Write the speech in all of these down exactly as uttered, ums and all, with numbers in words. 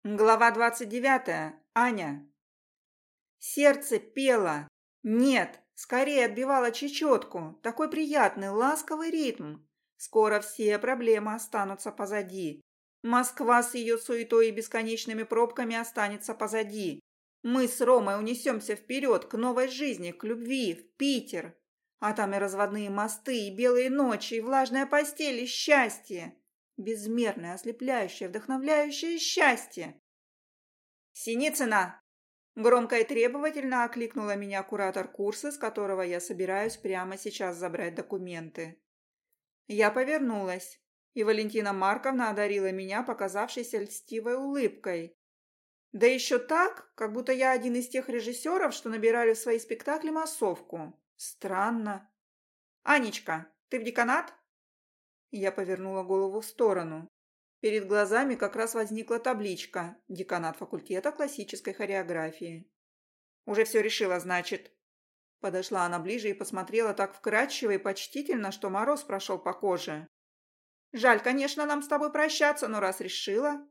Глава двадцать девятая. Аня. Сердце пело. Нет, скорее отбивало чечетку. Такой приятный, ласковый ритм. Скоро все проблемы останутся позади. Москва с ее суетой и бесконечными пробками останется позади. Мы с Ромой унесемся вперед, к новой жизни, к любви, в Питер. А там и разводные мосты, и белые ночи, и влажная постель, и счастье. Безмерное, ослепляющее, вдохновляющее счастье. «Синицына!» Громко и требовательно окликнула меня куратор курса, с которого я собираюсь прямо сейчас забрать документы. Я повернулась, и Валентина Марковна одарила меня показавшейся льстивой улыбкой. Да еще так, как будто я один из тех режиссеров, что набирали в свои спектакли массовку. Странно. «Анечка, ты в деканат?» Я повернула голову в сторону. Перед глазами как раз возникла табличка «Деканат факультета классической хореографии». «Уже все решила, значит?» Подошла она ближе и посмотрела так вкрадчиво и почтительно, что мороз прошел по коже. «Жаль, конечно, нам с тобой прощаться, но раз решила...»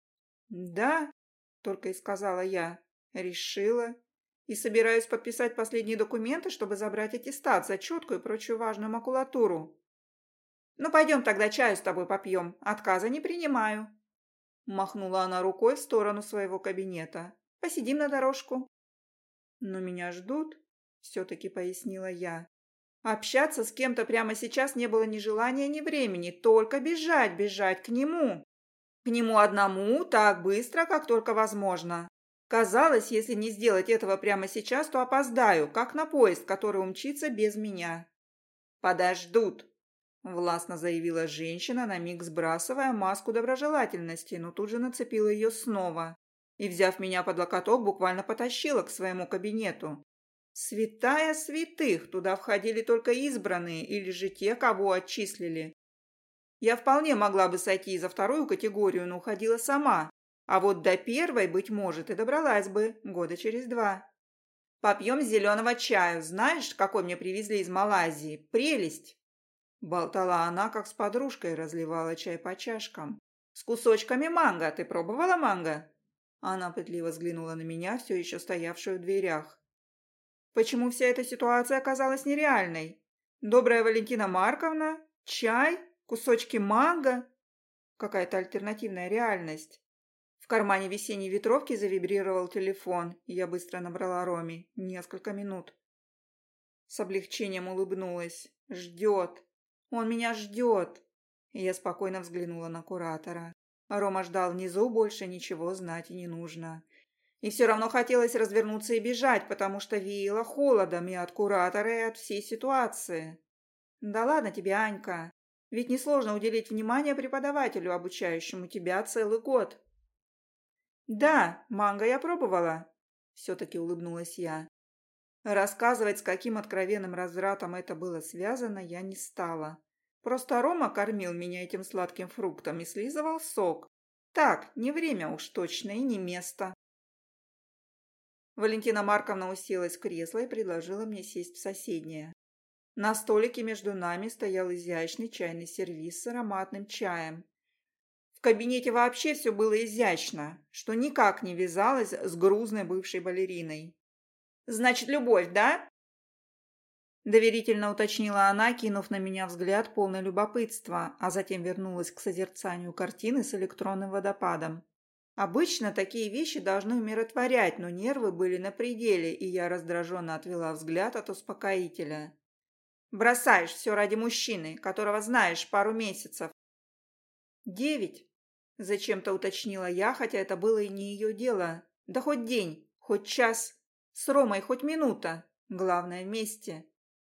«Да», — только и сказала я, — «решила. И собираюсь подписать последние документы, чтобы забрать аттестат, зачетку и прочую важную макулатуру». «Ну, пойдем тогда чаю с тобой попьем. Отказа не принимаю». Махнула она рукой в сторону своего кабинета. «Посидим на дорожку». «Но меня ждут», — все-таки пояснила я. Общаться с кем-то прямо сейчас не было ни желания, ни времени. Только бежать, бежать к нему. К нему одному, так быстро, как только возможно. Казалось, если не сделать этого прямо сейчас, то опоздаю, как на поезд, который умчится без меня. «Подождут», — властно заявила женщина, на миг сбрасывая маску доброжелательности, но тут же нацепила ее снова и, взяв меня под локоток, буквально потащила к своему кабинету. Святая святых, туда входили только избранные или же те, кого отчислили. Я вполне могла бы сойти за вторую категорию, но уходила сама, а вот до первой, быть может, и добралась бы года через два. «Попьем зеленого чаю, знаешь, какой мне привезли из Малайзии? Прелесть!» Болтала она, как с подружкой, разливала чай по чашкам. «С кусочками манго. Ты пробовала манго?» Она пытливо взглянула на меня, все еще стоявшую в дверях. Почему вся эта ситуация оказалась нереальной? Добрая Валентина Марковна? Чай? Кусочки манго? Какая-то альтернативная реальность. В кармане весенней ветровки завибрировал телефон, и я быстро набрала Роме. Несколько минут. С облегчением улыбнулась. Ждет. Он меня ждет. И я спокойно взглянула на куратора. Рома ждал внизу, больше ничего знать и не нужно. И все равно хотелось развернуться и бежать, потому что веяло холодом и от куратора, и от всей ситуации. Да ладно тебе, Анька. Ведь несложно уделить внимание преподавателю, обучающему тебя целый год. Да, манго я пробовала. Все-таки улыбнулась я. Рассказывать, с каким откровенным развратом это было связано, я не стала. Просто Рома кормил меня этим сладким фруктом и слизывал сок. Так, не время уж точно и не место. Валентина Марковна уселась в кресло и предложила мне сесть в соседнее. На столике между нами стоял изящный чайный сервиз с ароматным чаем. В кабинете вообще все было изящно, что никак не вязалось с грузной бывшей балериной. «Значит, любовь, да?» Доверительно уточнила она, кинув на меня взгляд полный любопытства, а затем вернулась к созерцанию картины с электронным водопадом. Обычно такие вещи должны умиротворять, но нервы были на пределе, и я раздраженно отвела взгляд от успокоителя. «Бросаешь все ради мужчины, которого знаешь пару месяцев». «Девять», – зачем-то уточнила я, хотя это было и не ее дело. «Да хоть день, хоть час, с Ромой хоть минута, главное вместе».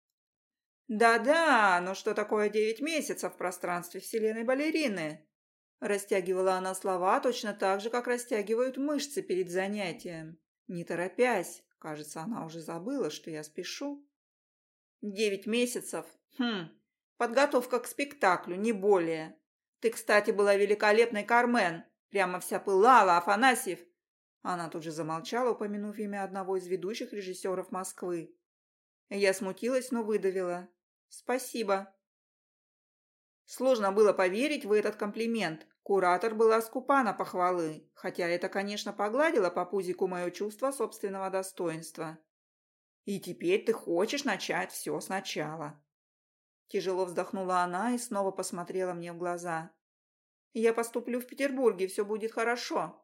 «Да-да, но что такое девять месяцев в пространстве вселенной балерины?» Растягивала она слова точно так же, как растягивают мышцы перед занятием. Не торопясь, кажется, она уже забыла, что я спешу. Девять месяцев? Хм, подготовка к спектаклю, не более. Ты, кстати, была великолепной, Кармен. Прямо вся пылала, Афанасьев. Она тут же замолчала, упомянув имя одного из ведущих режиссеров Москвы. Я смутилась, но выдавила. Спасибо. Сложно было поверить в этот комплимент. Куратор была скупа на похвалы, хотя это, конечно, погладило по пузику мое чувство собственного достоинства. И теперь ты хочешь начать все сначала. Тяжело вздохнула она и снова посмотрела мне в глаза. Я поступлю в Петербурге, все будет хорошо.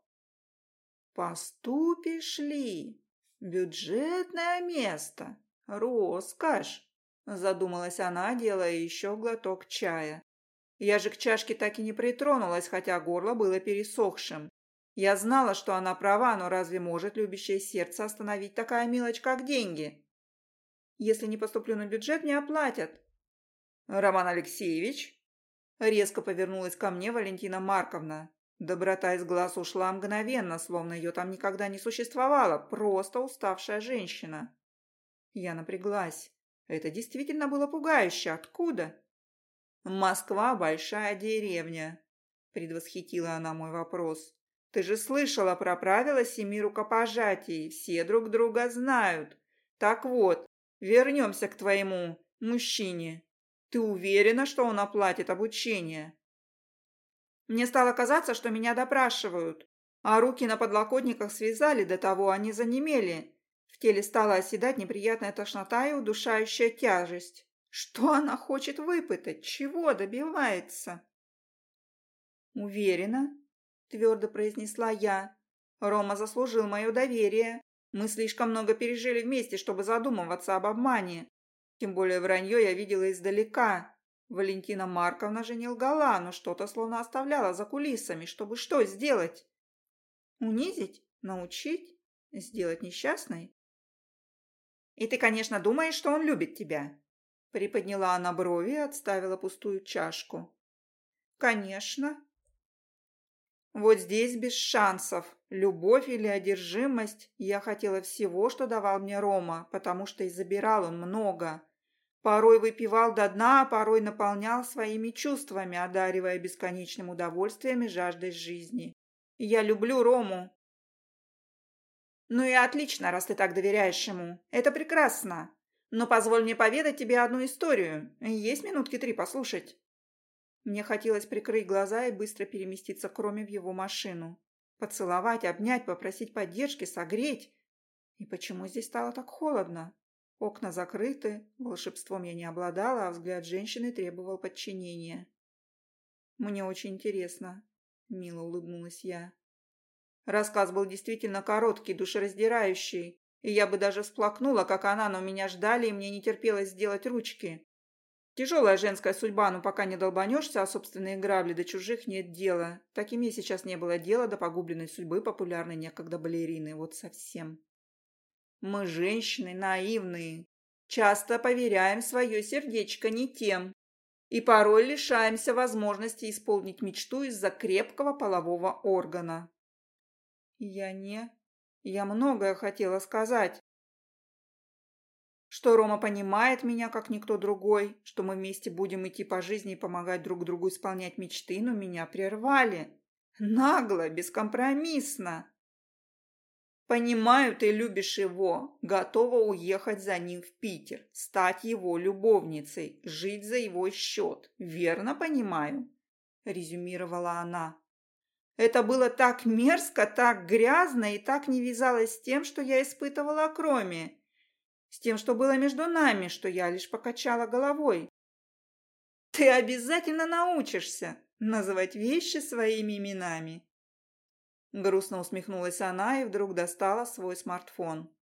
Поступишь ли? Бюджетное место. Роскошь. Задумалась она, делая еще глоток чая. Я же к чашке так и не притронулась, хотя горло было пересохшим. Я знала, что она права, но разве может любящее сердце остановить такая мелочь, как деньги? Если не поступлю на бюджет, не оплатят. Роман Алексеевич? Резко повернулась ко мне Валентина Марковна. Доброта из глаз ушла мгновенно, словно ее там никогда не существовало, просто уставшая женщина. Я напряглась. Это действительно было пугающе. Откуда? «Москва – большая деревня», – предвосхитила она мой вопрос. «Ты же слышала про правила семи рукопожатий, все друг друга знают. Так вот, вернемся к твоему мужчине. Ты уверена, что он оплатит обучение?» Мне стало казаться, что меня допрашивают, а руки на подлокотниках связали, до того они занемели. В теле стала оседать неприятная тошнота и удушающая тяжесть. Что она хочет выпытать? Чего добивается? «Уверена», – твердо произнесла я. «Рома заслужил мое доверие. Мы слишком много пережили вместе, чтобы задумываться об обмане. Тем более вранье я видела издалека. Валентина Марковна же не лгала, но что-то словно оставляла за кулисами, чтобы что сделать? Унизить? Научить? Сделать несчастной? И ты, конечно, думаешь, что он любит тебя?» Приподняла она брови и отставила пустую чашку. «Конечно». Вот здесь без шансов. Любовь или одержимость. Я хотела всего, что давал мне Рома, потому что и забирал он много. Порой выпивал до дна, а порой наполнял своими чувствами, одаривая бесконечным удовольствием и жаждой жизни. И я люблю Рому. Ну и отлично, раз ты так доверяешь ему. Это прекрасно. Но позволь мне поведать тебе одну историю. Есть минутки три послушать?» Мне хотелось прикрыть глаза и быстро переместиться к Роме в его машину. Поцеловать, обнять, попросить поддержки, согреть. И почему здесь стало так холодно? Окна закрыты, волшебством я не обладала, а взгляд женщины требовал подчинения. «Мне очень интересно», — мило улыбнулась я. Рассказ был действительно короткий, душераздирающий, и я бы даже всплакнула, как она, но меня ждали, и мне не терпелось сделать ручки. Тяжелая женская судьба, но пока не долбанешься, а собственные грабли до чужих нет дела. Так и мне сейчас не было дела до погубленной судьбы популярной некогда балерины, вот совсем. Мы, женщины, наивные, часто поверяем свое сердечко не тем и порой лишаемся возможности исполнить мечту из-за крепкого полового органа. Я не... Я многое хотела сказать. Что Рома понимает меня, как никто другой, что мы вместе будем идти по жизни и помогать друг другу исполнять мечты, но меня прервали. Нагло, бескомпромиссно. «Понимаю, ты любишь его, готова уехать за ним в Питер, стать его любовницей, жить за его счет. Верно понимаю?» – резюмировала она. Это было так мерзко, так грязно и так не вязалось с тем, что я испытывала к Роме, с тем, что было между нами, что я лишь покачала головой. «Ты обязательно научишься называть вещи своими именами». Грустно усмехнулась она и вдруг достала свой смартфон.